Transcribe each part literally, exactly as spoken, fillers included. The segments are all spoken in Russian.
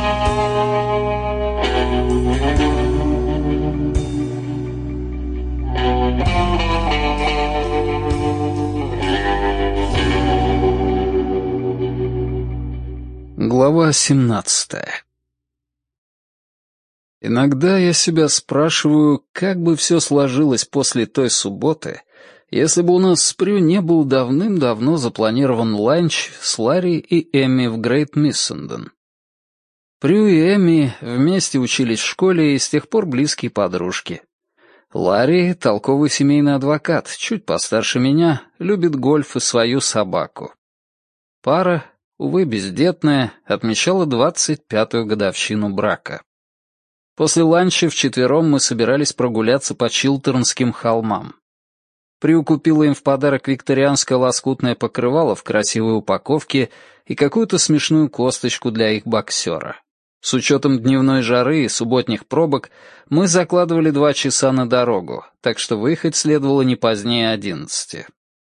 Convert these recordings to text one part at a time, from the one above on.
Глава семнадцатая. Иногда я себя спрашиваю, как бы все сложилось после той субботы, если бы у нас с Прю не был давным-давно запланирован ланч с Ларри и Эмми в Грейт Миссенден. Прю и Эмми вместе учились в школе и с тех пор близкие подружки. Ларри — толковый семейный адвокат, чуть постарше меня, любит гольф и свою собаку. Пара, увы, бездетная, отмечала двадцать пятую годовщину брака. После ланча вчетвером мы собирались прогуляться по Чилтернским холмам. Прю купила им в подарок викторианское лоскутное покрывало в красивой упаковке и какую-то смешную косточку для их боксера. С учетом дневной жары и субботних пробок мы закладывали два часа на дорогу, так что выехать следовало не позднее одиннадцати.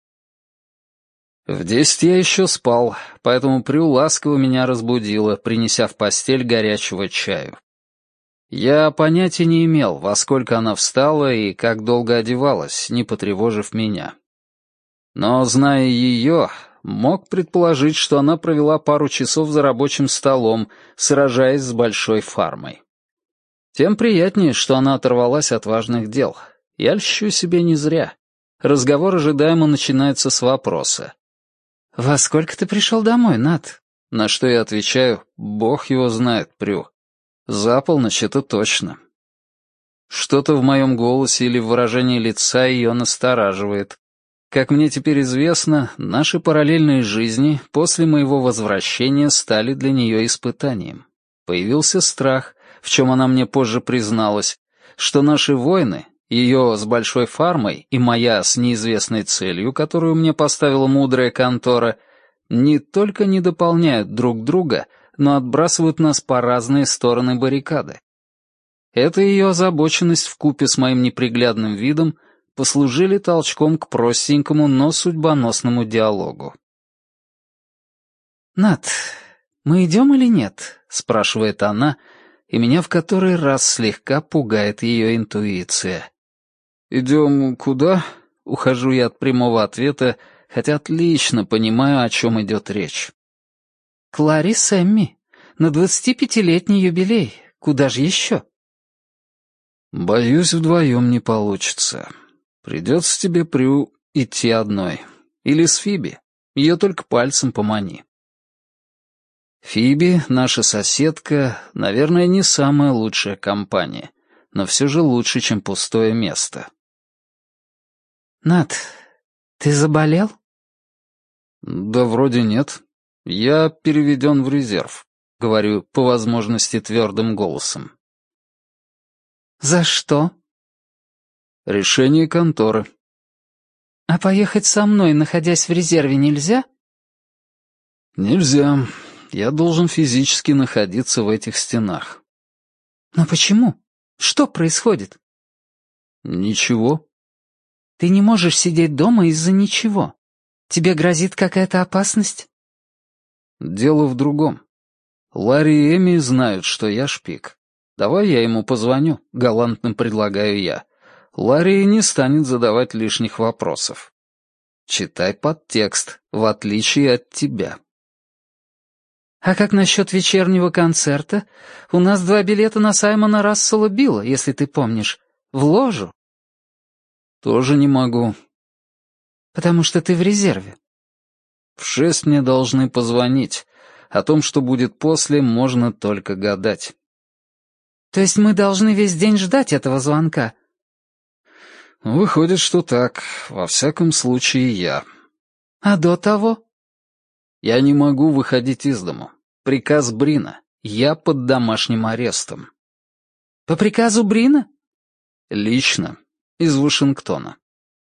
В десять я еще спал, поэтому Прю ласково меня разбудила, принеся в постель горячего чаю. Я понятия не имел, во сколько она встала и как долго одевалась, не потревожив меня. Но, зная ее, мог предположить, что она провела пару часов за рабочим столом, сражаясь с большой фармой. Тем приятнее, что она оторвалась от важных дел. Я льщу себе не зря. Разговор ожидаемо начинается с вопроса. «Во сколько ты пришел домой, Нат?» На что я отвечаю: «Бог его знает, Прю. За полночь это точно». Что-то в моем голосе или в выражении лица ее настораживает. Как мне теперь известно, наши параллельные жизни после моего возвращения стали для нее испытанием. Появился страх, в чем она мне позже призналась, что наши войны, ее с большой фармой и моя с неизвестной целью, которую мне поставила мудрая контора, не только не дополняют друг друга, но отбрасывают нас по разные стороны баррикады. Эта ее озабоченность вкупе с моим неприглядным видом послужили толчком к простенькому, но судьбоносному диалогу. «Нат, мы идем или нет?» — спрашивает она, и меня в который раз слегка пугает ее интуиция. «Идем куда?» — ухожу я от прямого ответа, хотя отлично понимаю, о чем идет речь. «К Ларри с Эмми. На двадцатипятилетний юбилей. Куда же еще?» «Боюсь, вдвоем не получится. Придется тебе, Прю, идти одной. Или с Фиби. Ее только пальцем помани». Фиби, наша соседка, наверное, не самая лучшая компания, но все же лучше, чем пустое место. «Нат, ты заболел?» «Да вроде нет. Я переведен в резерв», — говорю по возможности твердым голосом. «За что?» «Решение конторы». «А поехать со мной, находясь в резерве, нельзя?» «Нельзя. Я должен физически находиться в этих стенах». «Но почему? Что происходит?» «Ничего». «Ты не можешь сидеть дома из-за ничего. Тебе грозит какая-то опасность?» «Дело в другом. Ларри и Эми знают, что я шпик. Давай я ему позвоню», — галантно предлагаю я. Ларри не станет задавать лишних вопросов. Читай подтекст, в отличие от тебя. «А как насчет вечернего концерта? У нас два билета на Саймона Рассела Билла, если ты помнишь. В ложу». «Тоже не могу». «Потому что ты в резерве». «В шесть мне должны позвонить. О том, что будет после, можно только гадать». «То есть мы должны весь день ждать этого звонка?» «Выходит, что так. Во всяком случае, я». «А до того?» «Я не могу выходить из дому. Приказ Брина. Я под домашним арестом». «По приказу Брина?» «Лично. Из Вашингтона».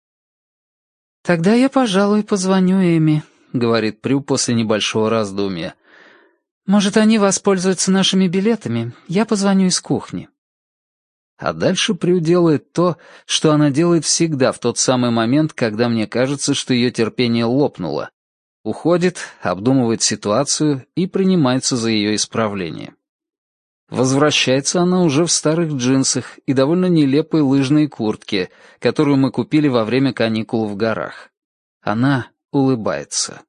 «Тогда я, пожалуй, позвоню Эми», — говорит Прю после небольшого раздумья. «Может, они воспользуются нашими билетами? Я позвоню из кухни». А дальше Прю делает то, что она делает всегда в тот самый момент, когда мне кажется, что ее терпение лопнуло. Уходит, обдумывает ситуацию и принимается за ее исправление. Возвращается она уже в старых джинсах и довольно нелепой лыжной куртке, которую мы купили во время каникул в горах. Она улыбается.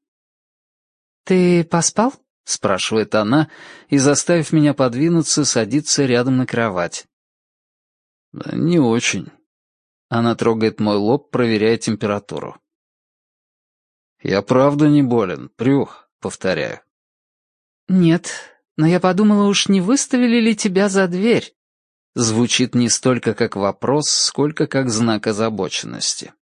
«Ты поспал?» — спрашивает она, и, заставив меня подвинуться, садится рядом на кровать. «Да не очень». Она трогает мой лоб, проверяя температуру. «Я правда не болен, Прю», — повторяю. «Нет, но я подумала, уж не выставили ли тебя за дверь?» Звучит не столько как вопрос, сколько как знак озабоченности.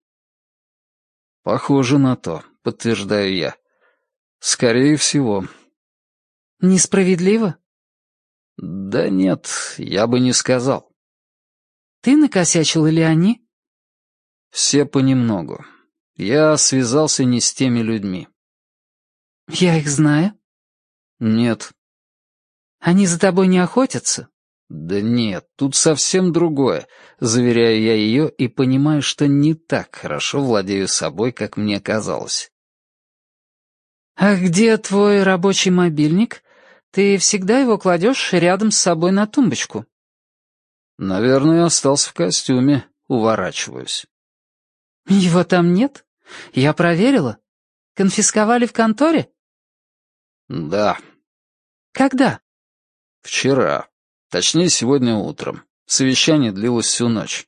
«Похоже на то», — подтверждаю я. «Скорее всего». «Несправедливо?» «Да нет, я бы не сказал». «Ты накосячил или они?» «Все понемногу. Я связался не с теми людьми». «Я их знаю?» «Нет». «Они за тобой не охотятся?» «Да нет, тут совсем другое», — заверяю я ее и понимаю, что не так хорошо владею собой, как мне казалось. «А где твой рабочий мобильник? Ты всегда его кладешь рядом с собой на тумбочку?» «Наверное, остался в костюме. Уворачиваюсь». «Его там нет? Я проверила. Конфисковали в конторе?» «Да». «Когда?» «Вчера. Точнее, сегодня утром. Совещание длилось всю ночь».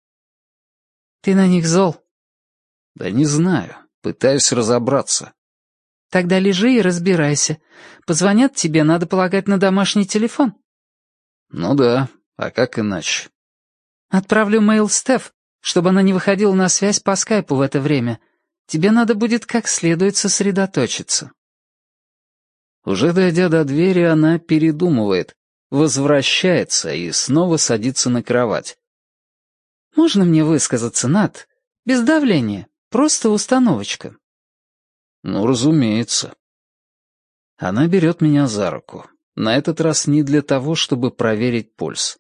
«Ты на них зол?» «Да не знаю. Пытаюсь разобраться». «Тогда лежи и разбирайся. Позвонят тебе, надо полагать, на домашний телефон». «Ну да. А как иначе?» «Отправлю мейл Стеф, чтобы она не выходила на связь по скайпу в это время. Тебе надо будет как следует сосредоточиться». Уже дойдя до двери, она передумывает, возвращается и снова садится на кровать. «Можно мне высказаться, Нат? Без давления. Просто установочка». «Ну, разумеется». Она берет меня за руку. На этот раз не для того, чтобы проверить пульс.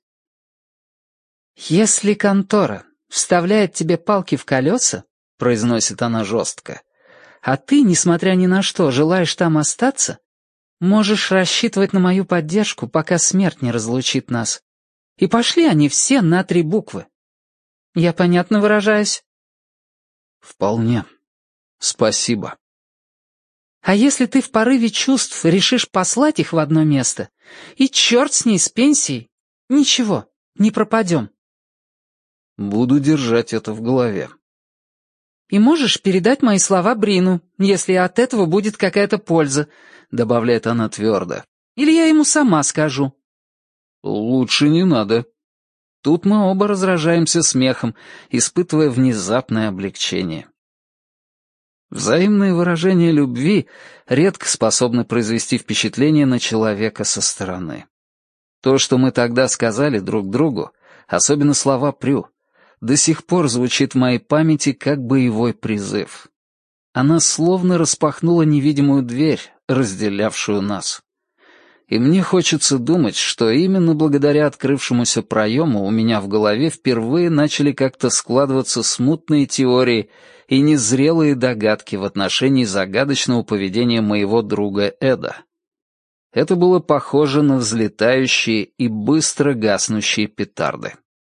«Если контора вставляет тебе палки в колеса, — произносит она жестко, — а ты, несмотря ни на что, желаешь там остаться, можешь рассчитывать на мою поддержку, пока смерть не разлучит нас. И пошли они все на три буквы. Я понятно выражаюсь?» «Вполне. Спасибо». «А если ты в порыве чувств решишь послать их в одно место, и черт с ней, с пенсией, ничего, не пропадем». «Буду держать это в голове». «И можешь передать мои слова Брину, если от этого будет какая-то польза», — добавляет она твердо. «Или я ему сама скажу». «Лучше не надо». Тут мы оба разражаемся смехом, испытывая внезапное облегчение. Взаимные выражения любви редко способны произвести впечатление на человека со стороны. То, что мы тогда сказали друг другу, особенно слова Прю, до сих пор звучит в моей памяти как боевой призыв. Она словно распахнула невидимую дверь, разделявшую нас. И мне хочется думать, что именно благодаря открывшемуся проему у меня в голове впервые начали как-то складываться смутные теории и незрелые догадки в отношении загадочного поведения моего друга Эда. Это было похоже на взлетающие и быстро гаснущие петарды.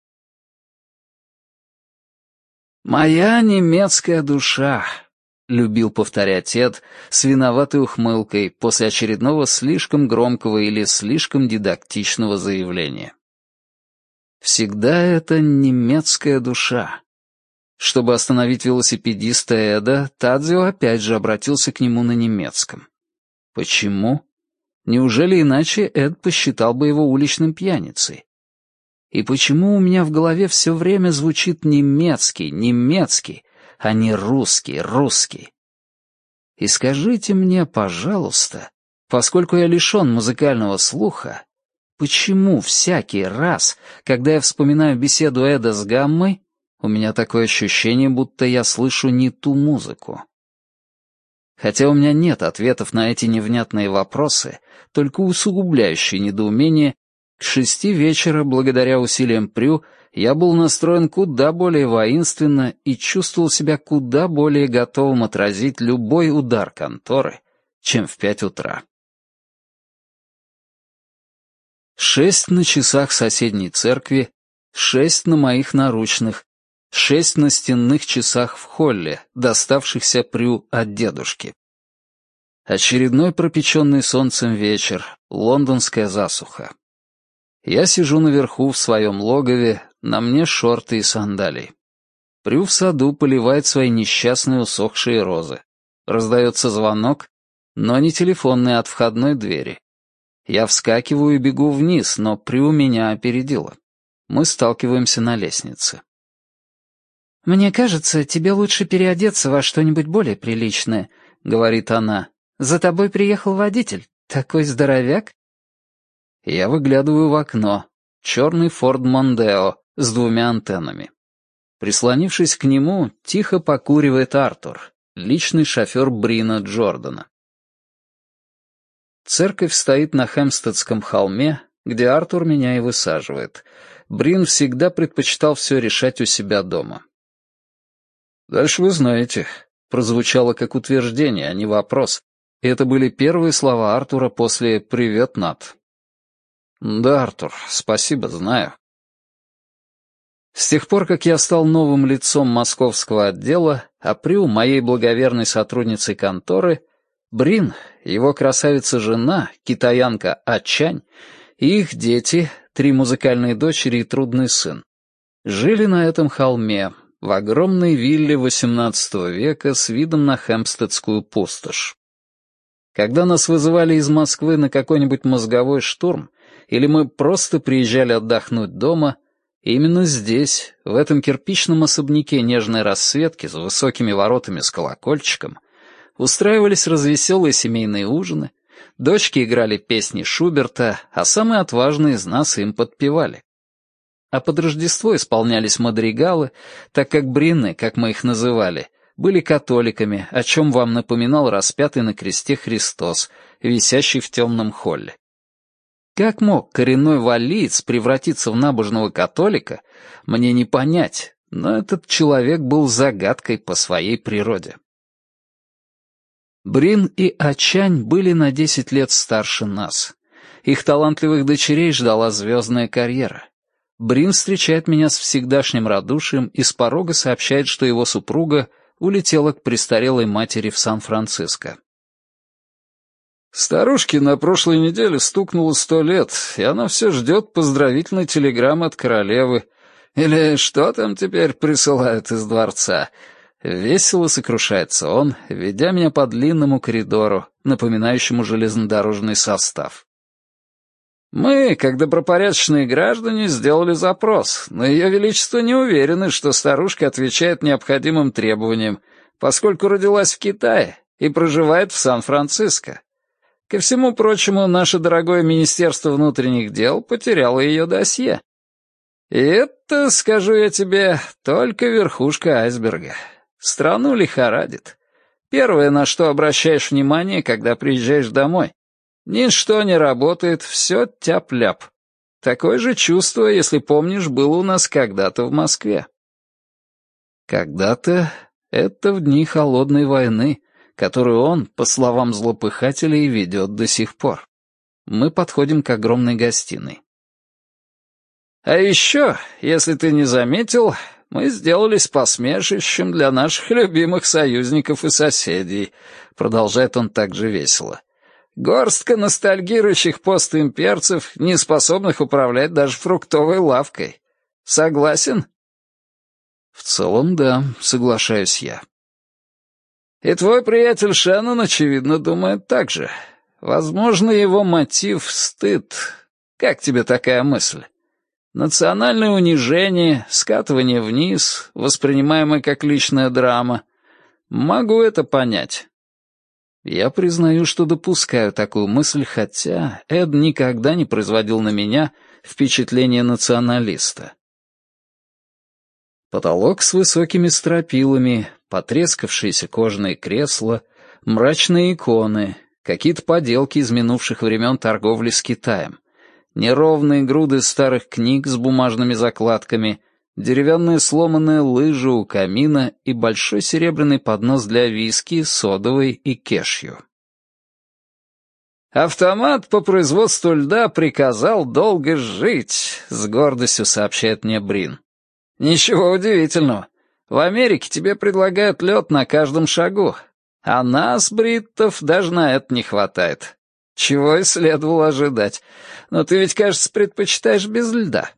«Моя немецкая душа», — любил повторять Эд с виноватой ухмылкой после очередного слишком громкого или слишком дидактичного заявления. Всегда это немецкая душа. Чтобы остановить велосипедиста Эда, Тадзио опять же обратился к нему на немецком. Почему? Неужели иначе Эд посчитал бы его уличным пьяницей? И почему у меня в голове все время звучит немецкий, немецкий, а не русский, русский? И скажите мне, пожалуйста, поскольку я лишен музыкального слуха, почему всякий раз, когда я вспоминаю беседу Эда с Гаммой, у меня такое ощущение, будто я слышу не ту музыку? Хотя у меня нет ответов на эти невнятные вопросы, только усугубляющие недоумение, к шести вечера, благодаря усилиям Прю, я был настроен куда более воинственно и чувствовал себя куда более готовым отразить любой удар конторы, чем в пять утра. Шесть на часах соседней церкви, шесть на моих наручных, шесть на стенных часах в холле, доставшихся Прю от дедушки. Очередной пропеченный солнцем вечер, лондонская засуха. Я сижу наверху в своем логове, на мне шорты и сандалии. Прю в саду поливает свои несчастные усохшие розы. Раздается звонок, но не телефонный, а от входной двери. Я вскакиваю и бегу вниз, но Прю меня опередила. Мы сталкиваемся на лестнице. «Мне кажется, тебе лучше переодеться во что-нибудь более приличное», — говорит она. «За тобой приехал водитель. Такой здоровяк». Я выглядываю в окно. Черный Форд Мондео с двумя антеннами. Прислонившись к нему, тихо покуривает Артур, личный шофер Брина Джордана. Церковь стоит на Хэмпстедском холме, где Артур меня и высаживает. Брин всегда предпочитал все решать у себя дома. «Дальше вы знаете», — прозвучало как утверждение, а не вопрос. И это были первые слова Артура после «Привет, Нат». «Да, Артур, спасибо, знаю». С тех пор, как я стал новым лицом московского отдела, а Прю, моей благоверной сотрудницей конторы, Брин, его красавица-жена, китаянка Ачань, и их дети, три музыкальные дочери и трудный сын, жили на этом холме, в огромной вилле восемнадцатого века с видом на Хэмпстедскую пустошь. Когда нас вызывали из Москвы на какой-нибудь мозговой штурм, или мы просто приезжали отдохнуть дома, именно здесь, в этом кирпичном особняке нежной расцветки с высокими воротами с колокольчиком, устраивались развеселые семейные ужины, дочки играли песни Шуберта, а самые отважные из нас им подпевали. А под Рождество исполнялись мадригалы, так как брины, как мы их называли, были католиками, о чем вам напоминал распятый на кресте Христос, висящий в темном холле. Как мог коренной валлиец превратиться в набожного католика, мне не понять, но этот человек был загадкой по своей природе. Брин и Ачань были на десять лет старше нас. Их талантливых дочерей ждала звездная карьера. Брин встречает меня с всегдашним радушием и с порога сообщает, что его супруга улетела к престарелой матери в Сан-Франциско. Старушке на прошлой неделе стукнуло сто лет, и она все ждет поздравительной телеграммы от королевы. Или что там теперь присылают из дворца? Весело сокрушается он, ведя меня по длинному коридору, напоминающему железнодорожный состав. Мы, как добропорядочные граждане, сделали запрос, но Ее Величество не уверены, что старушка отвечает необходимым требованиям, поскольку родилась в Китае и проживает в Сан-Франциско. Ко всему прочему, наше дорогое Министерство внутренних дел потеряло ее досье. И это, скажу я тебе, только верхушка айсберга. Страну лихорадит. Первое, на что обращаешь внимание, когда приезжаешь домой. Ничто не работает, все тяп-ляп. Такое же чувство, если помнишь, было у нас когда-то в Москве. Когда-то — это в дни холодной войны, которую он, по словам злопыхателей, ведет до сих пор. Мы подходим к огромной гостиной. А еще, если ты не заметил, мы сделались посмешищем для наших любимых союзников и соседей, продолжает он так же весело. Горстка ностальгирующих постимперцев, не способных управлять даже фруктовой лавкой. Согласен? В целом, да, соглашаюсь я. И твой приятель Шеннон, очевидно, думает так же. Возможно, его мотив — стыд. Как тебе такая мысль? Национальное унижение, скатывание вниз, воспринимаемое как личная драма. Могу это понять. Я признаю, что допускаю такую мысль, хотя Эд никогда не производил на меня впечатление националиста. Потолок с высокими стропилами, потрескавшиеся кожаные кресла, мрачные иконы, какие-то поделки из минувших времен торговли с Китаем, неровные груды старых книг с бумажными закладками, деревянные сломанные лыжи у камина и большой серебряный поднос для виски, содовой и кешью. «Автомат по производству льда приказал долго жить», — с гордостью сообщает мне Брин. «Ничего удивительного. В Америке тебе предлагают лед на каждом шагу, а нас, бриттов, даже на это не хватает. Чего и следовало ожидать. Но ты ведь, кажется, предпочитаешь без льда».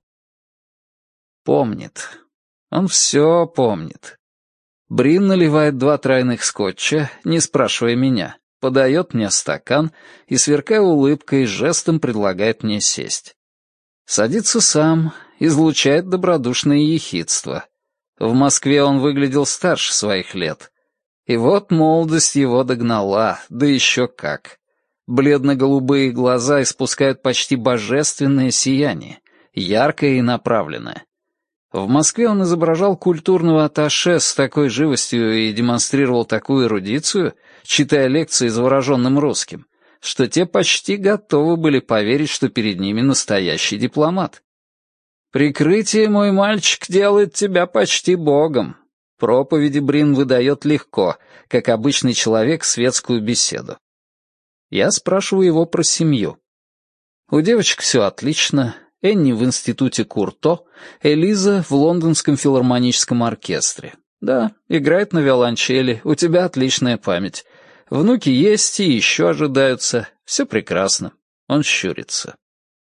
Помнит. Он все помнит. Брин наливает два тройных скотча, не спрашивая меня, подает мне стакан и, сверкая улыбкой, жестом предлагает мне сесть. Садится сам, излучает добродушное ехидство. В Москве он выглядел старше своих лет. И вот молодость его догнала, да еще как. Бледно-голубые глаза испускают почти божественное сияние, яркое и направленное. В Москве он изображал культурного атташе с такой живостью и демонстрировал такую эрудицию, читая лекции завороженным русским, что те почти готовы были поверить, что перед ними настоящий дипломат. «Прикрытие, мой мальчик, делает тебя почти богом». Проповеди Брин выдает легко, как обычный человек светскую беседу. Я спрашиваю его про семью. У девочек все отлично. Энни в институте Курто, Элиза в лондонском филармоническом оркестре. Да, играет на виолончели, у тебя отличная память. Внуки есть и еще ожидаются. Все прекрасно. Он щурится.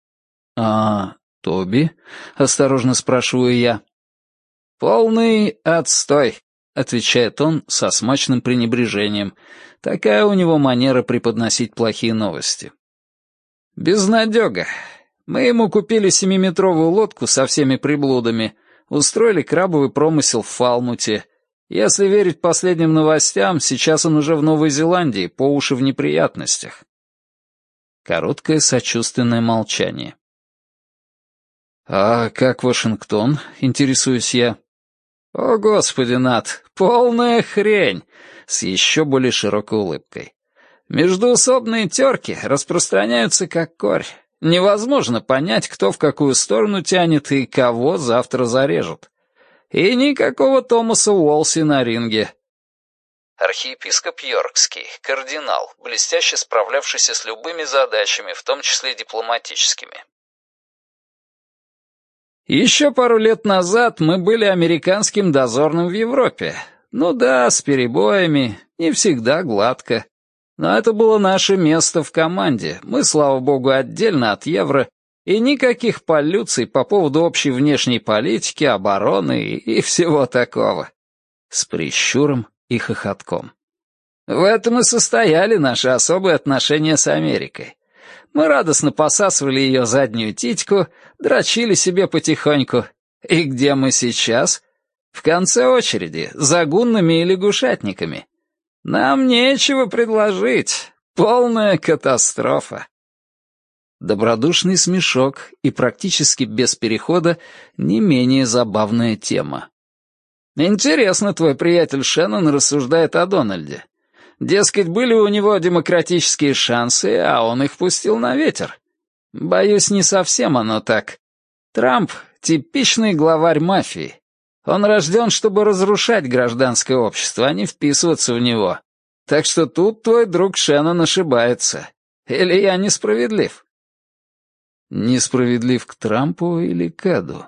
«А Тоби?» — осторожно спрашиваю я. «Полный отстой», — отвечает он со смачным пренебрежением. Такая у него манера преподносить плохие новости. «Безнадега. Мы ему купили семиметровую лодку со всеми приблудами, устроили крабовый промысел в Фалмуте. Если верить последним новостям, сейчас он уже в Новой Зеландии, по уши в неприятностях». Короткое сочувственное молчание. «А как Вашингтон?» — интересуюсь я. «О, Господи, Нат, полная хрень!» С еще более широкой улыбкой. «Междуусобные терки распространяются как корь. Невозможно понять, кто в какую сторону тянет и кого завтра зарежут. И никакого Томаса Уолси на ринге». Архиепископ Йоркский, кардинал, блестяще справлявшийся с любыми задачами, в том числе дипломатическими. Еще пару лет назад мы были американским дозорным в Европе. Ну да, с перебоями, не всегда гладко. Но это было наше место в команде. Мы, слава богу, отдельно от евро, и никаких полюций по поводу общей внешней политики, обороны и, и всего такого. С прищуром и хохотком. В этом и состояли наши особые отношения с Америкой. Мы радостно посасывали ее заднюю титьку, дрочили себе потихоньку. И где мы сейчас? В конце очереди, за гуннами и лягушатниками. Нам нечего предложить. Полная катастрофа. Добродушный смешок и практически без перехода не менее забавная тема. Интересно, твой приятель Шеннон рассуждает о Дональде. Дескать, были у него демократические шансы, а он их пустил на ветер. Боюсь, не совсем оно так. Трамп — типичный главарь мафии. Он рожден, чтобы разрушать гражданское общество, а не вписываться в него. Так что тут твой друг Шеннон ошибается. Или я несправедлив? Несправедлив к Трампу или к Эду?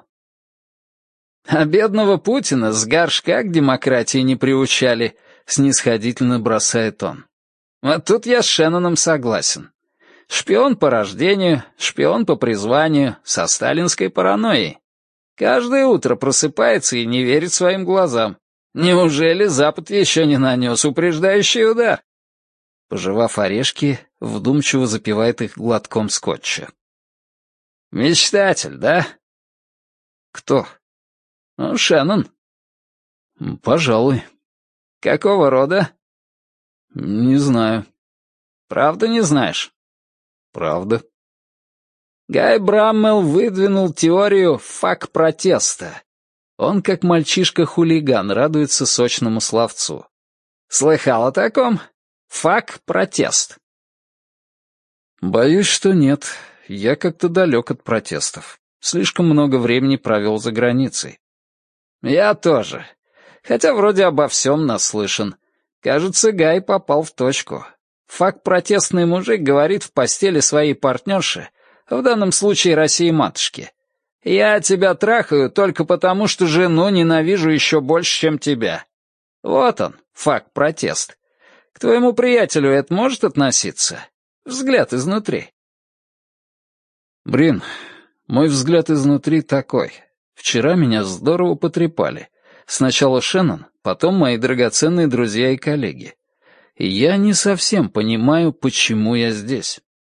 А бедного Путина с горшка к демократии не приучали, снисходительно бросает он. Вот тут я с Шенноном согласен. Шпион по рождению, шпион по призванию, со сталинской паранойей. Каждое утро просыпается и не верит своим глазам. Неужели Запад еще не нанес упреждающий удар? Пожевав орешки, вдумчиво запивает их глотком скотча. Мечтатель, да? Кто? Ну, Шеннон. Пожалуй. Какого рода? Не знаю. Правда не знаешь? Правда. Гай Браммел выдвинул теорию фак-протеста. Он, как мальчишка-хулиган, радуется сочному словцу. Слыхал о таком? Фак-протест. Боюсь, что нет. Я как-то далек от протестов. Слишком много времени провел за границей. Я тоже. Хотя вроде обо всем наслышан. Кажется, Гай попал в точку. Фак-протестный мужик говорит в постели своей партнерше, в данном случае России-матушке: «Я тебя трахаю только потому, что жену ненавижу еще больше, чем тебя». Вот он, факт-протест. К твоему приятелю это может относиться? Взгляд изнутри. Брин, мой взгляд изнутри такой. Вчера меня здорово потрепали. Сначала Шеннон, потом мои драгоценные друзья и коллеги. И я не совсем понимаю, почему я здесь.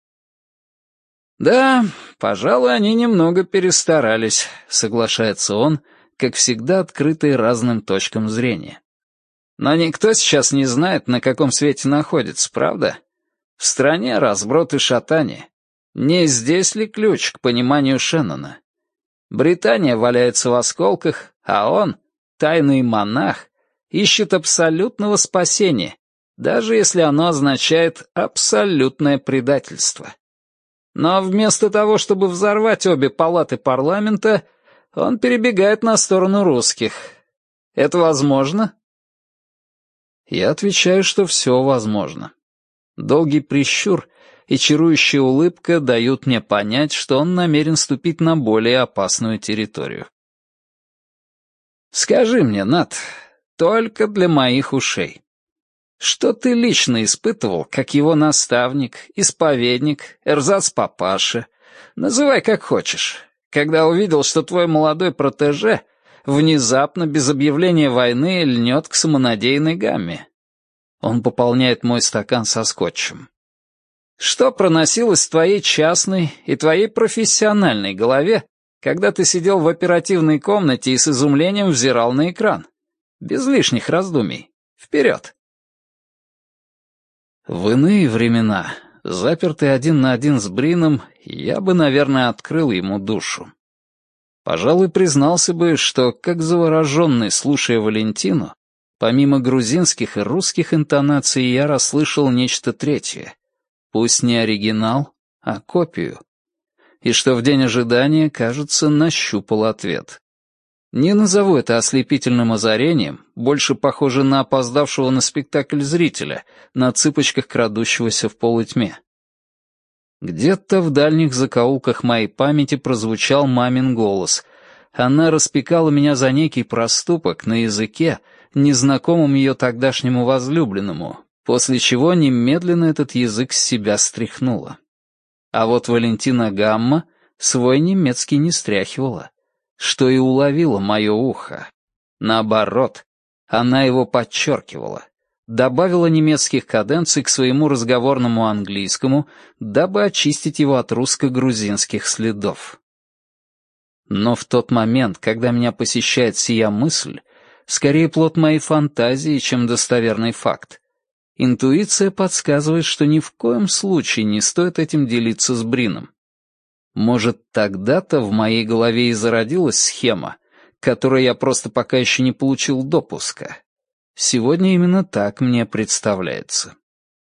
«Да, пожалуй, они немного перестарались», — соглашается он, как всегда открытый разным точкам зрения. «Но никто сейчас не знает, на каком свете находится, правда? В стране разброд и шатание. Не здесь ли ключ к пониманию Шеннона? Британия валяется в осколках, а он, тайный монах, ищет абсолютного спасения, даже если оно означает абсолютное предательство. Но вместо того, чтобы взорвать обе палаты парламента, он перебегает на сторону русских. Это возможно?» Я отвечаю, что все возможно. Долгий прищур и чарующая улыбка дают мне понять, что он намерен ступить на более опасную территорию. «Скажи мне, Нат, только для моих ушей, что ты лично испытывал, как его наставник, исповедник, эрзац-папаша, называй как хочешь, когда увидел, что твой молодой протеже внезапно, без объявления войны, льнет к самонадеянной гамме?» Он пополняет мой стакан со скотчем. «Что проносилось в твоей частной и твоей профессиональной голове, когда ты сидел в оперативной комнате и с изумлением взирал на экран? Без лишних раздумий. Вперед!» В иные времена, запертый один на один с Брином, я бы, наверное, открыл ему душу. Пожалуй, признался бы, что, как завороженный, слушая Валентину, помимо грузинских и русских интонаций, я расслышал нечто третье. Пусть не оригинал, а копию. И что в день ожидания, кажется, нащупал ответ. Не назову это ослепительным озарением, больше похоже на опоздавшего на спектакль зрителя, на цыпочках крадущегося в полутьме. Где-то в дальних закоулках моей памяти прозвучал мамин голос. Она распекала меня за некий проступок на языке, незнакомым ее тогдашнему возлюбленному, после чего немедленно этот язык с себя стряхнула. А вот Валентина Гамма свой немецкий не стряхивала, что и уловило мое ухо. Наоборот, она его подчеркивала, добавила немецких каденций к своему разговорному английскому, дабы очистить его от русско-грузинских следов. Но в тот момент, когда меня посещает сия мысль, скорее плод моей фантазии, чем достоверный факт, интуиция подсказывает, что ни в коем случае не стоит этим делиться с Брином. Может, тогда-то в моей голове и зародилась схема, к которой я просто пока еще не получил допуска. Сегодня именно так мне представляется.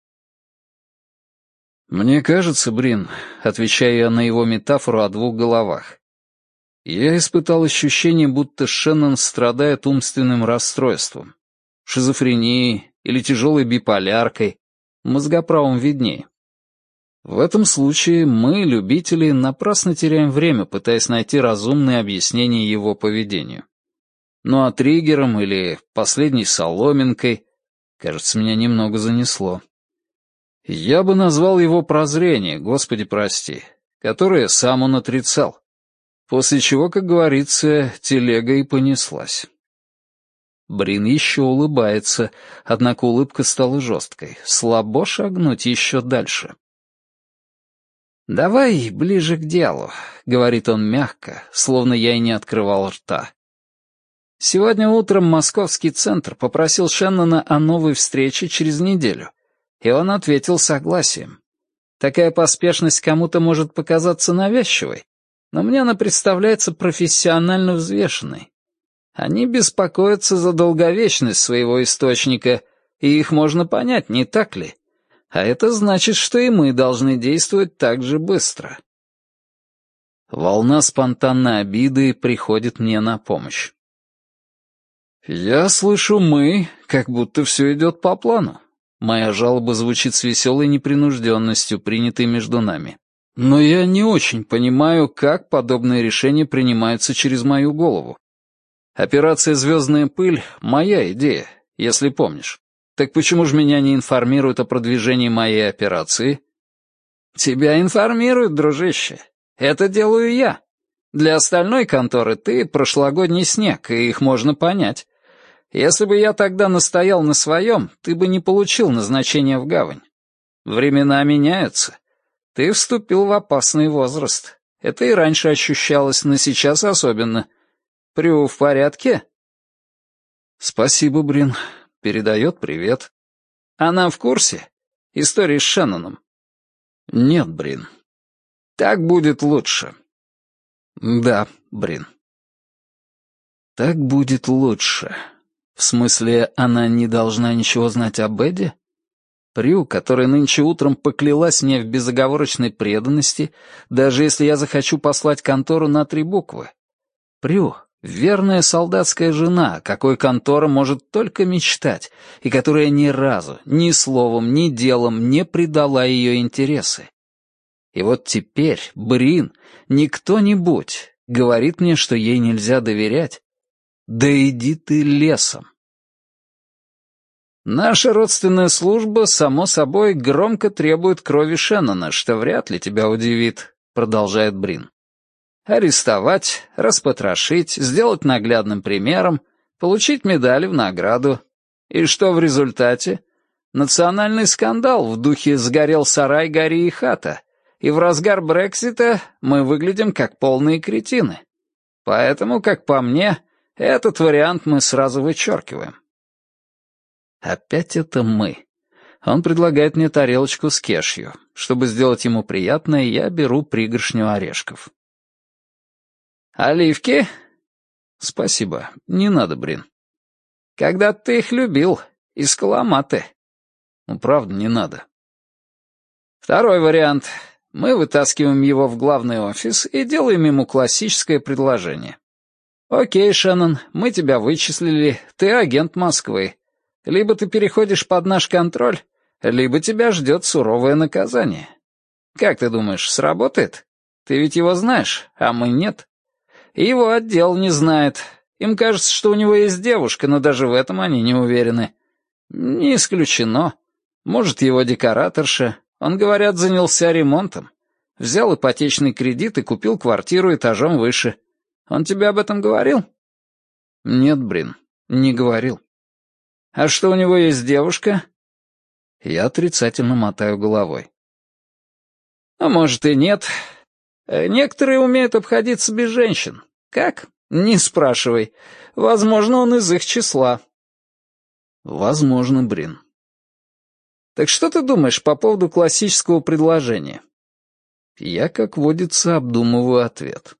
«Мне кажется, Брин», — отвечаю я на его метафору о двух головах, я испытал ощущение, будто Шеннон страдает умственным расстройством, шизофренией или тяжелой биполяркой, мозгоправом виднее. В этом случае мы, любители, напрасно теряем время, пытаясь найти разумные объяснения его поведению. Ну а триггером или последней соломинкой, кажется, меня немного занесло. Я бы назвал его прозрение, Господи прости, которое сам он отрицал. После чего, как говорится, телега и понеслась. Брин еще улыбается, однако улыбка стала жесткой. Слабо шагнуть еще дальше. «Давай ближе к делу», — говорит он мягко, словно я и не открывал рта. «Сегодня утром московский центр попросил Шеннона о новой встрече через неделю, и он ответил согласием. Такая поспешность кому-то может показаться навязчивой, но мне она представляется профессионально взвешенной. Они беспокоятся за долговечность своего источника, и их можно понять, не так ли? А это значит, что и мы должны действовать так же быстро». Волна спонтанной обиды приходит мне на помощь. «Я слышу «мы», как будто все идет по плану. Моя жалоба звучит с веселой непринужденностью, принятой между нами. Но я не очень понимаю, как подобные решения принимаются через мою голову. Операция «Звездная пыль» — моя идея, если помнишь. Так почему же меня не информируют о продвижении моей операции? Тебя информируют, дружище. Это делаю я. Для остальной конторы ты прошлогодний снег, и их можно понять. Если бы я тогда настоял на своем, ты бы не получил назначения в гавань. Времена меняются. Ты вступил в опасный возраст. Это и раньше ощущалось, но сейчас особенно. Прю в порядке? Спасибо, Брин. Передает привет. Она в курсе? Истории с Шенноном? Нет, Брин. Так будет лучше. Да, Брин. Так будет лучше. В смысле, она не должна ничего знать об Эдди? Прю, которая нынче утром поклялась мне в безоговорочной преданности, даже если я захочу послать контору на три буквы. Прю — верная солдатская жена, какой контора может только мечтать, и которая ни разу, ни словом, ни делом не предала ее интересы. И вот теперь Брин, не кто-нибудь, говорит мне, что ей нельзя доверять. Да иди ты лесом. Наша родственная служба, само собой, громко требует крови Шеннона, что вряд ли тебя удивит, продолжает Брин. Арестовать, распотрошить, сделать наглядным примером, получить медали в награду. И что в результате? Национальный скандал в духе «сгорел сарай, гори и хата», и в разгар Брексита мы выглядим как полные кретины. Поэтому, как по мне, этот вариант мы сразу вычеркиваем. Опять это мы. Он предлагает мне тарелочку с кешью. Чтобы сделать ему приятное, я беру пригоршню орешков. «Оливки?» «Спасибо. Не надо, Брин». «Когда ты их любил. Из Каламаты». «Ну, правда, не надо». Второй вариант. Мы вытаскиваем его в главный офис и делаем ему классическое предложение. «Окей, Шеннон, мы тебя вычислили, ты агент Москвы. Либо ты переходишь под наш контроль, либо тебя ждет суровое наказание. Как ты думаешь, сработает? Ты ведь его знаешь, а мы нет. И его отдел не знает. Им кажется, что у него есть девушка, но даже в этом они не уверены. Не исключено. Может, его декораторша. Он, говорят, занялся ремонтом. Взял ипотечный кредит и купил квартиру этажом выше. Он тебе об этом говорил?» «Нет, Брин, не говорил». «А что, у него есть девушка?» Я отрицательно мотаю головой. «А может и нет. Некоторые умеют обходиться без женщин. Как? Не спрашивай. Возможно, он из их числа». «Возможно, Брин». «Так что ты думаешь по поводу классического предложения?» Я, как водится, обдумываю ответ.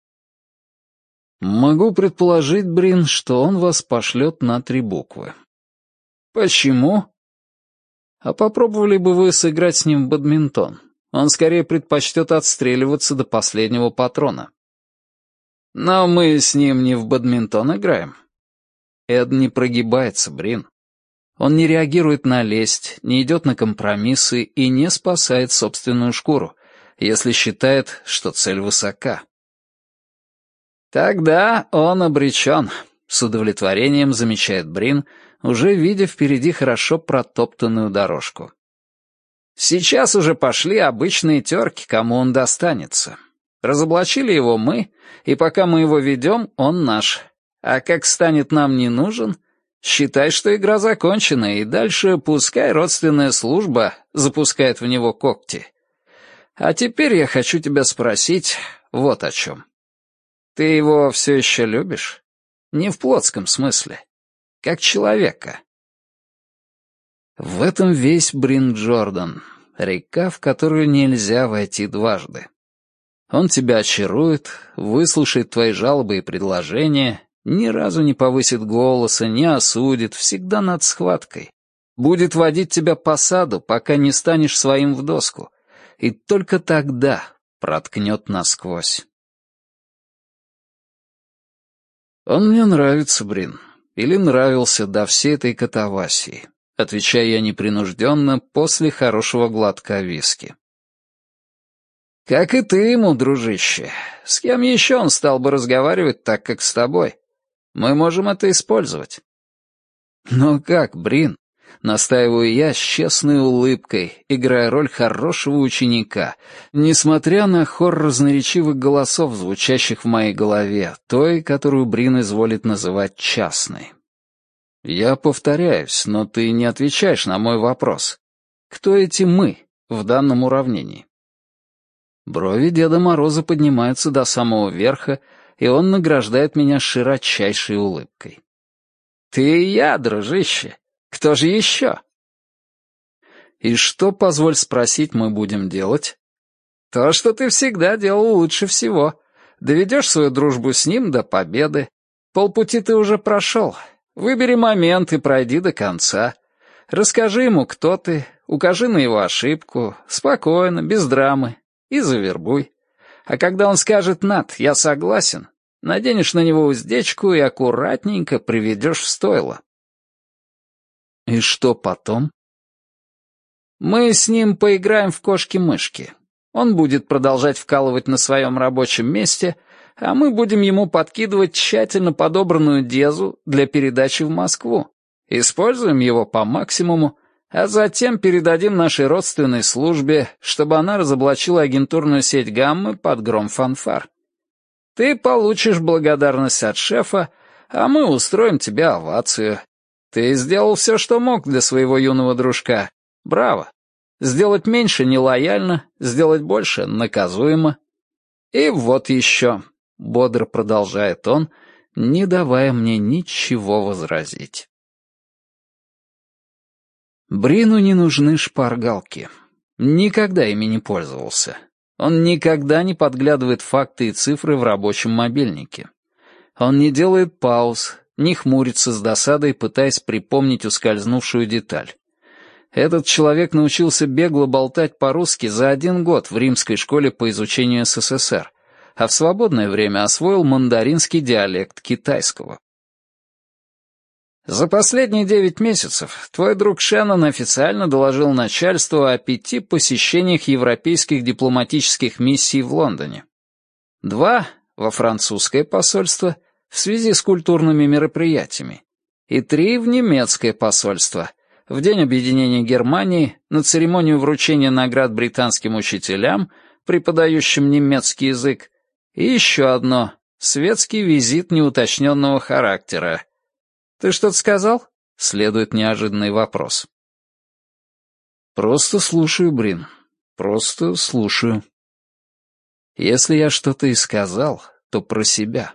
«Могу предположить, Брин, что он вас пошлет на три буквы». «Почему?» «А попробовали бы вы сыграть с ним в бадминтон? Он скорее предпочтет отстреливаться до последнего патрона». «Но мы с ним не в бадминтон играем». «Эд не прогибается, Брин. Он не реагирует на лесть, не идет на компромиссы и не спасает собственную шкуру, если считает, что цель высока». «Тогда он обречен», — с удовлетворением замечает Брин, уже видя впереди хорошо протоптанную дорожку. «Сейчас уже пошли обычные терки, кому он достанется. Разоблачили его мы, и пока мы его ведем, он наш. А как станет нам не нужен, считай, что игра закончена, и дальше пускай родственная служба запускает в него когти. А теперь я хочу тебя спросить вот о чем. Ты его все еще любишь? Не в плотском смысле. Как человека». В этом весь Брин Джордан, река, в которую нельзя войти дважды. Он тебя очарует, выслушает твои жалобы и предложения, ни разу не повысит голоса, не осудит, всегда над схваткой. Будет водить тебя по саду, пока не станешь своим в доску, и только тогда проткнет насквозь. Он мне нравится, Брин. Или нравился до всей этой катавасии. отвечаю я непринужденно после хорошего глотка виски. Как и ты ему, дружище. С кем еще он стал бы разговаривать так, как с тобой? Мы можем это использовать. Но как, Брин? Настаиваю я с честной улыбкой, играя роль хорошего ученика, несмотря на хор разноречивых голосов, звучащих в моей голове, той, которую Брин изволит называть частной. Я повторяюсь, но ты не отвечаешь на мой вопрос. Кто эти «мы» в данном уравнении? Брови Деда Мороза поднимаются до самого верха, и он награждает меня широчайшей улыбкой. «Ты и я, дружище. Кто же еще?» «И что, позволь спросить, мы будем делать?» «То, что ты всегда делал лучше всего. Доведешь свою дружбу с ним до победы. Полпути ты уже прошел. Выбери момент и пройди до конца. Расскажи ему, кто ты, укажи на его ошибку, спокойно, без драмы, и завербуй. А когда он скажет «Над, я согласен», наденешь на него уздечку и аккуратненько приведешь в стойло». «И что потом?» «Мы с ним поиграем в кошки-мышки. Он будет продолжать вкалывать на своем рабочем месте, а мы будем ему подкидывать тщательно подобранную дезу для передачи в Москву. Используем его по максимуму, а затем передадим нашей родственной службе, чтобы она разоблачила агентурную сеть Гаммы под гром фанфар. Ты получишь благодарность от шефа, а мы устроим тебе овацию. Ты сделал все, что мог для своего юного дружка. Браво! Сделать меньше нелояльно, сделать больше наказуемо. И вот еще, — бодро продолжает он, не давая мне ничего возразить. Брину не нужны шпаргалки. Никогда ими не пользовался. Он никогда не подглядывает факты и цифры в рабочем мобильнике. Он не делает пауз, не хмурится с досадой, пытаясь припомнить ускользнувшую деталь. Этот человек научился бегло болтать по-русски за один год в римской школе по изучению СССР, а в свободное время освоил мандаринский диалект китайского. За последние девять месяцев твой друг Шеннон официально доложил начальству о пяти посещениях европейских дипломатических миссий в Лондоне. Два — во французское посольство в связи с культурными мероприятиями, и три — в немецкое посольство в День объединения Германии, на церемонию вручения наград британским учителям, преподающим немецкий язык, и еще одно — светский визит неуточненного характера. «Ты что-то сказал?» — следует неожиданный вопрос. «Просто слушаю, Брин. Просто слушаю. Если я что-то и сказал, то про себя».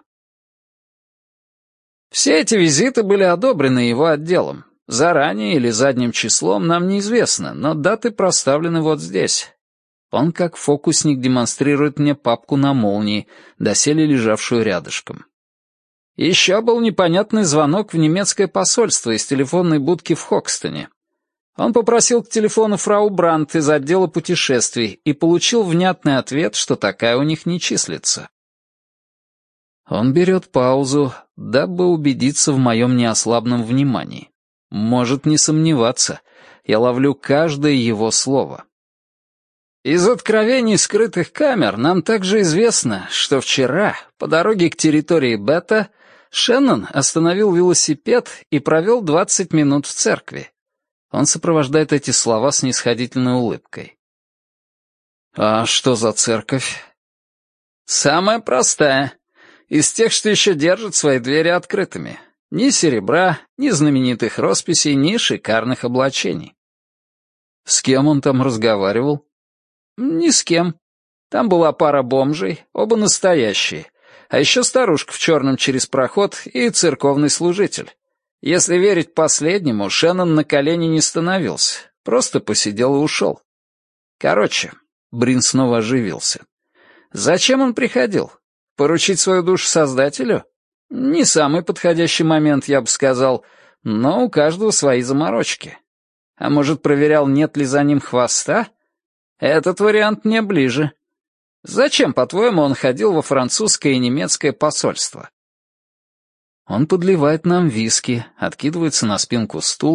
Все эти визиты были одобрены его отделом. Заранее или задним числом нам неизвестно, но даты проставлены вот здесь. Он как фокусник демонстрирует мне папку на молнии, доселе лежавшую рядышком. Еще был непонятный звонок в немецкое посольство из телефонной будки в Хокстоне. Он попросил к телефону фрау Брандт из отдела путешествий и получил внятный ответ, что такая у них не числится. Он берет паузу, дабы убедиться в моем неослабном внимании. Может не сомневаться, я ловлю каждое его слово. Из откровений скрытых камер нам также известно, что вчера, по дороге к территории Бета, Шеннон остановил велосипед и провел двадцать минут в церкви. Он сопровождает эти слова снисходительной улыбкой. «А что за церковь?» «Самая простая. Из тех, что еще держат свои двери открытыми. Ни серебра, ни знаменитых росписей, ни шикарных облачений». «С кем он там разговаривал?» «Ни с кем. Там была пара бомжей, оба настоящие, а еще старушка в черном через проход и церковный служитель. Если верить последнему, Шеннон на колени не становился, просто посидел и ушел. Короче, Брин снова оживился. Зачем он приходил? Поручить свою душу Создателю? Не самый подходящий момент, я бы сказал, но у каждого свои заморочки. А может, проверял, нет ли за ним хвоста? Этот вариант мне ближе. Зачем, по-твоему, он ходил во французское и немецкое посольство? Он подливает нам виски, откидывается на спинку стула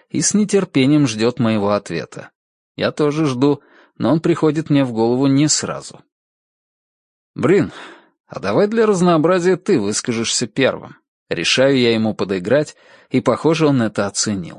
и с нетерпением ждет моего ответа. Я тоже жду, но он приходит мне в голову не сразу. «Брин, а давай для разнообразия ты выскажешься первым». Решаю я ему подыграть, и, похоже, он это оценил.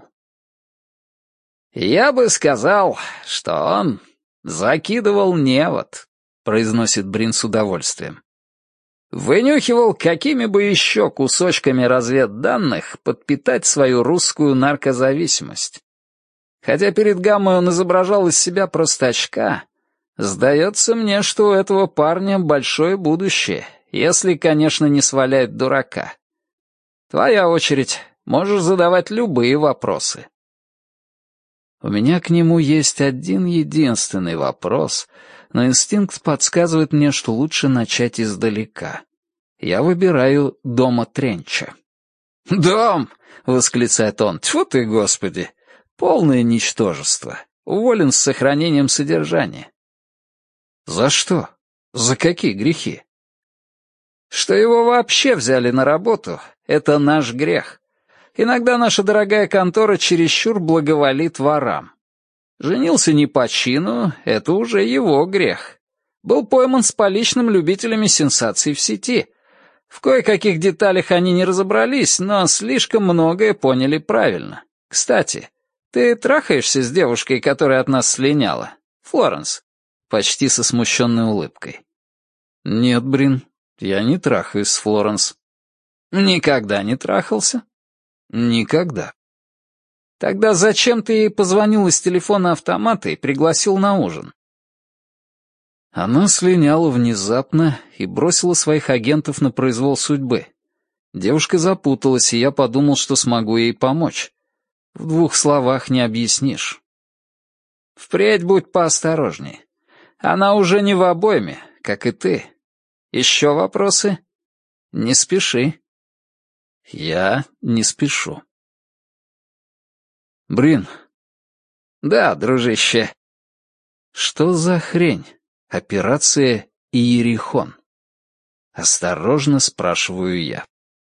«Я бы сказал, что он закидывал невод», — произносит Брин с удовольствием. «Вынюхивал, какими бы еще кусочками разведданных подпитать свою русскую наркозависимость. Хотя перед Гаммой он изображал из себя простачка, сдается мне, что у этого парня большое будущее, если, конечно, не сваляет дурака. Твоя очередь, можешь задавать любые вопросы». У меня к нему есть один единственный вопрос, но инстинкт подсказывает мне, что лучше начать издалека. Я выбираю дома Тренча. «Дом!» — восклицает он. «Тьфу ты, Господи! Полное ничтожество. Уволен с сохранением содержания». «За что? За какие грехи?» «Что его вообще взяли на работу, это наш грех. Иногда наша дорогая контора чересчур благоволит ворам. Женился не по чину, это уже его грех. Был пойман с поличным любителями сенсаций в сети. В кое-каких деталях они не разобрались, но слишком многое поняли правильно. Кстати, ты трахаешься с девушкой, которая от нас слиняла? Флоренс?» Почти со смущенной улыбкой. «Нет, Брин, я не трахаюсь с Флоренс». «Никогда не трахался?» «Никогда». «Тогда зачем ты ей позвонил из телефона автомата и пригласил на ужин?» Она слиняла внезапно и бросила своих агентов на произвол судьбы. Девушка запуталась, и я подумал, что смогу ей помочь. В двух словах не объяснишь. «Впредь будь поосторожней. Она уже не в обойме, как и ты. Еще вопросы? Не спеши». Я не спешу. «Брин». «Да, дружище». «Что за хрень? Операция Иерихон?» Осторожно спрашиваю я.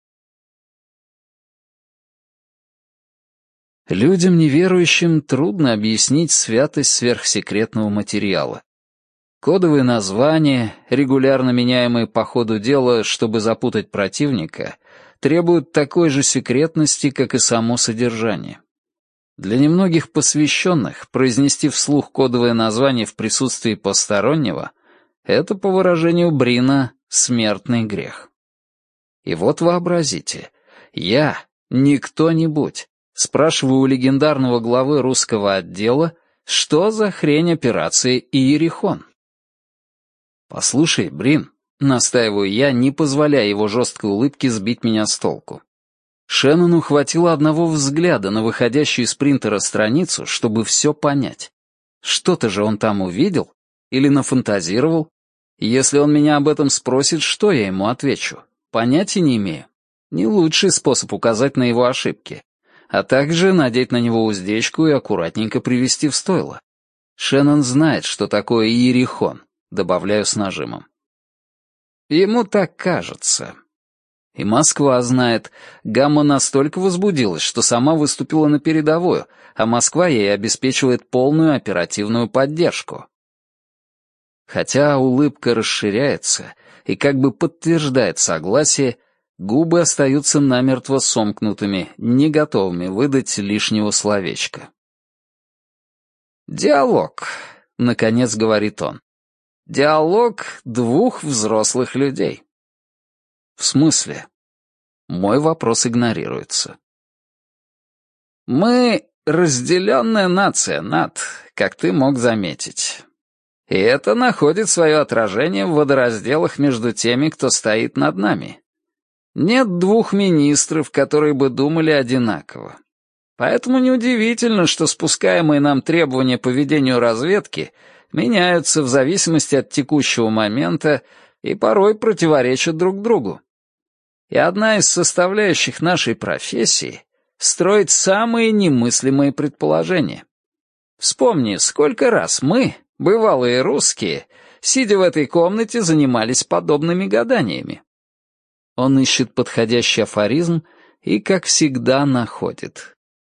Людям неверующим трудно объяснить святость сверхсекретного материала. Кодовые названия, регулярно меняемые по ходу дела, чтобы запутать противника, требуют такой же секретности, как и само содержание. Для немногих посвященных произнести вслух кодовое название в присутствии постороннего — это, по выражению Брина, смертный грех. И вот вообразите, я, не кто-нибудь, спрашиваю у легендарного главы русского отдела, что за хрень операции Иерихон. «Послушай, Брин», — настаиваю я, не позволяя его жесткой улыбке сбить меня с толку. Шеннону хватило одного взгляда на выходящую из принтера страницу, чтобы все понять. Что-то же он там увидел или нафантазировал. Если он меня об этом спросит, что я ему отвечу? Понятия не имею. Не лучший способ указать на его ошибки, а также надеть на него уздечку и аккуратненько привести в стойло. Шеннон знает, что такое Иерихон, добавляю с нажимом. Ему так кажется. И Москва знает. Гамма настолько возбудилась, что сама выступила на передовую, а Москва ей обеспечивает полную оперативную поддержку. Хотя улыбка расширяется и как бы подтверждает согласие, губы остаются намертво сомкнутыми, не готовыми выдать лишнего словечка. «Диалог», — наконец говорит он. «Диалог двух взрослых людей». «В смысле?» Мой вопрос игнорируется. «Мы разделенная нация, Нат, как ты мог заметить. И это находит свое отражение в водоразделах между теми, кто стоит над нами. Нет двух министров, которые бы думали одинаково. Поэтому неудивительно, что спускаемые нам требования по ведению разведки меняются в зависимости от текущего момента и порой противоречат друг другу. И одна из составляющих нашей профессии — строить самые немыслимые предположения. Вспомни, сколько раз мы, бывалые русские, сидя в этой комнате, занимались подобными гаданиями. Он ищет подходящий афоризм и, как всегда, находит.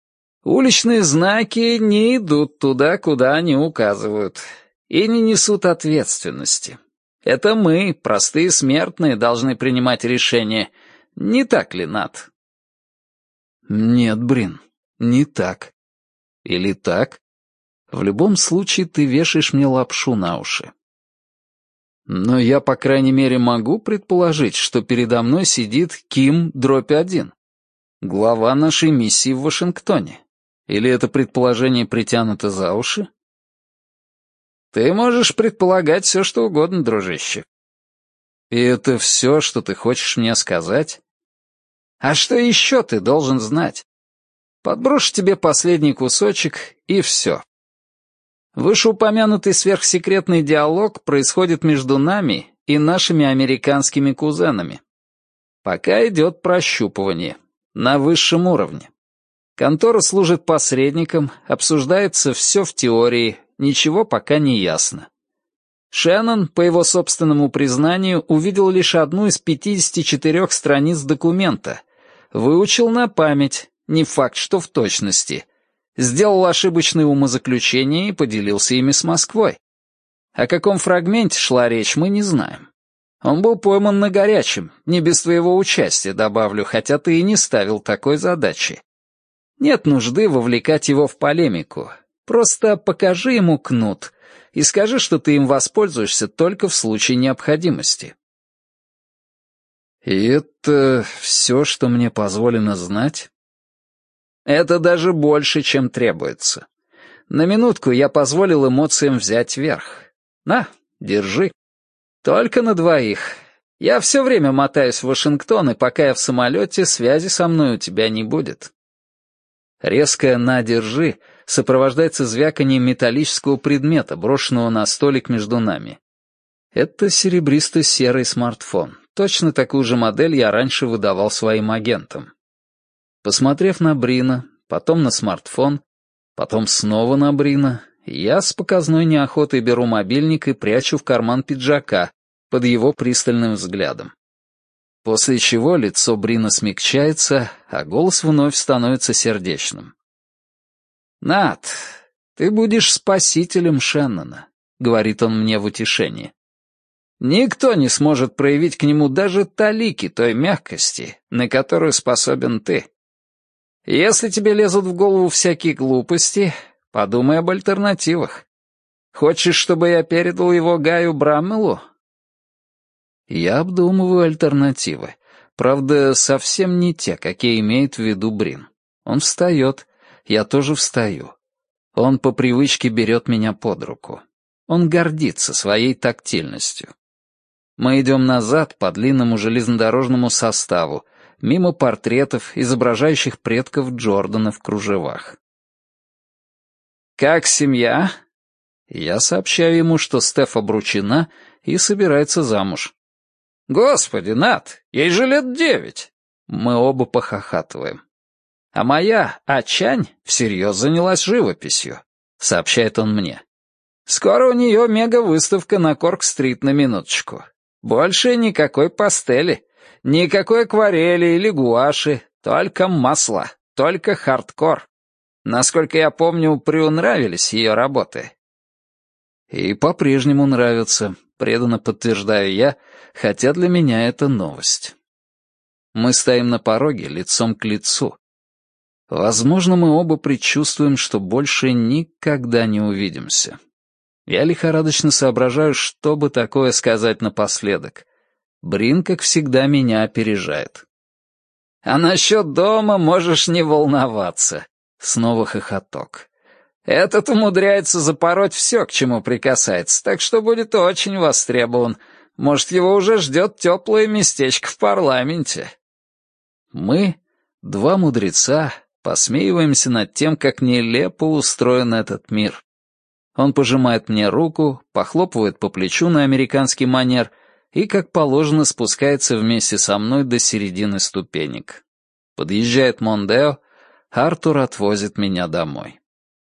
Уличные знаки не идут туда, куда они указывают, и не несут ответственности. Это мы, простые смертные, должны принимать решения. Не так ли, Нат? Нет, Брин, не так. Или так? В любом случае ты вешаешь мне лапшу на уши. Но я, по крайней мере, могу предположить, что передо мной сидит Ким дробь один, глава нашей миссии в Вашингтоне. Или это предположение притянуто за уши? Ты можешь предполагать все, что угодно, дружище. И это все, что ты хочешь мне сказать? А что еще ты должен знать? Подброшу тебе последний кусочек, и все. Вышеупомянутый сверхсекретный диалог происходит между нами и нашими американскими кузенами. Пока идет прощупывание. На высшем уровне. Контора служит посредником, обсуждается все в теории, ничего пока не ясно. Шеннон, по его собственному признанию, увидел лишь одну из пятидесяти четырёх страниц документа. Выучил на память, не факт, что в точности. Сделал ошибочные умозаключения и поделился ими с Москвой. О каком фрагменте шла речь, мы не знаем. Он был пойман на горячем, не без твоего участия, добавлю, хотя ты и не ставил такой задачи. Нет нужды вовлекать его в полемику. Просто покажи ему кнут и скажи, что ты им воспользуешься только в случае необходимости. И это все, что мне позволено знать? Это даже больше, чем требуется. На минутку я позволил эмоциям взять верх. На, держи. Только на двоих. Я все время мотаюсь в Вашингтон, и пока я в самолете, связи со мной у тебя не будет. Резкое «на, держи» сопровождается звяканием металлического предмета, брошенного на столик между нами. Это серебристо-серый смартфон. Точно такую же модель я раньше выдавал своим агентам. Посмотрев на Брина, потом на смартфон, потом снова на Брина, я с показной неохотой беру мобильник и прячу в карман пиджака под его пристальным взглядом. После чего лицо Брина смягчается, а голос вновь становится сердечным. «Нат, ты будешь спасителем Шеннона», — говорит он мне в утешении. «Никто не сможет проявить к нему даже талики той мягкости, на которую способен ты. Если тебе лезут в голову всякие глупости, подумай об альтернативах. Хочешь, чтобы я передал его Гаю Браммелу?» Я обдумываю альтернативы. Правда, совсем не те, какие имеет в виду Брин. Он встает, я тоже встаю. Он по привычке берет меня под руку. Он гордится своей тактильностью. Мы идем назад по длинному железнодорожному составу, мимо портретов, изображающих предков Джордана в кружевах. «Как семья?» Я сообщаю ему, что Стеф обручена и собирается замуж. «Господи, Нат, ей же лет девять!» Мы оба похохатываем. «А моя Ачань всерьез занялась живописью», — сообщает он мне. «Скоро у нее мега-выставка на Корк-стрит на минуточку. Больше никакой пастели, никакой акварели или гуаши, только масла, только хардкор. Насколько я помню, приунравились ее работы». «И по-прежнему нравятся», — преданно подтверждаю я, хотя для меня это новость. Мы стоим на пороге лицом к лицу. Возможно, мы оба предчувствуем, что больше никогда не увидимся. Я лихорадочно соображаю, что бы такое сказать напоследок. Брин, как всегда, меня опережает. «А насчет дома можешь не волноваться», — снова хохоток. «Этот умудряется запороть все, к чему прикасается, так что будет очень востребован. Может, его уже ждет теплое местечко в парламенте». Мы, два мудреца, посмеиваемся над тем, как нелепо устроен этот мир. Он пожимает мне руку, похлопывает по плечу на американский манер и, как положено, спускается вместе со мной до середины ступенек. Подъезжает Мондео, Артур отвозит меня домой.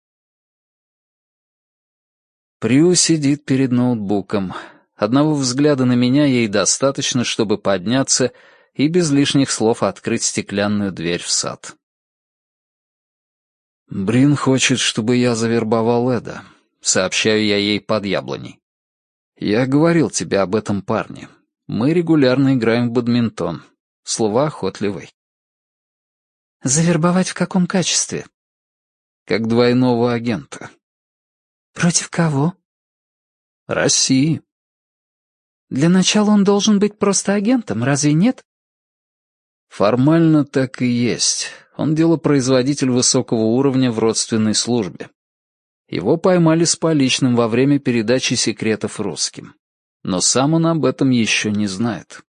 Прю сидит перед ноутбуком. Одного взгляда на меня ей достаточно, чтобы подняться и без лишних слов открыть стеклянную дверь в сад. Брин хочет, чтобы я завербовал Эда. Сообщаю я ей под яблоней. Я говорил тебе об этом парне. Мы регулярно играем в бадминтон. Слова охотливый. Завербовать в каком качестве? Как двойного агента. Против кого? России. Для начала он должен быть просто агентом, разве нет? Формально так и есть. Он делопроизводитель высокого уровня в родственной службе. Его поймали с поличным во время передачи секретов русским. Но сам он об этом еще не знает.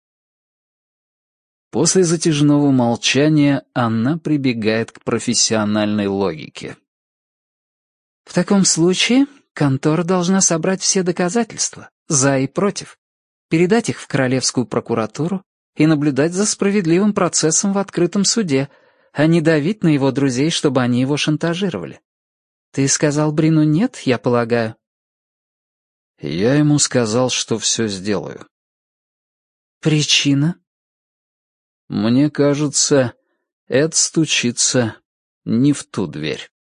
После затяжного молчания она прибегает к профессиональной логике. В таком случае контора должна собрать все доказательства, за и против, передать их в Королевскую прокуратуру и наблюдать за справедливым процессом в открытом суде, а не давить на его друзей, чтобы они его шантажировали. Ты сказал Брину «нет», я полагаю? Я ему сказал, что все сделаю. Причина? Мне кажется, Эд стучится не в ту дверь.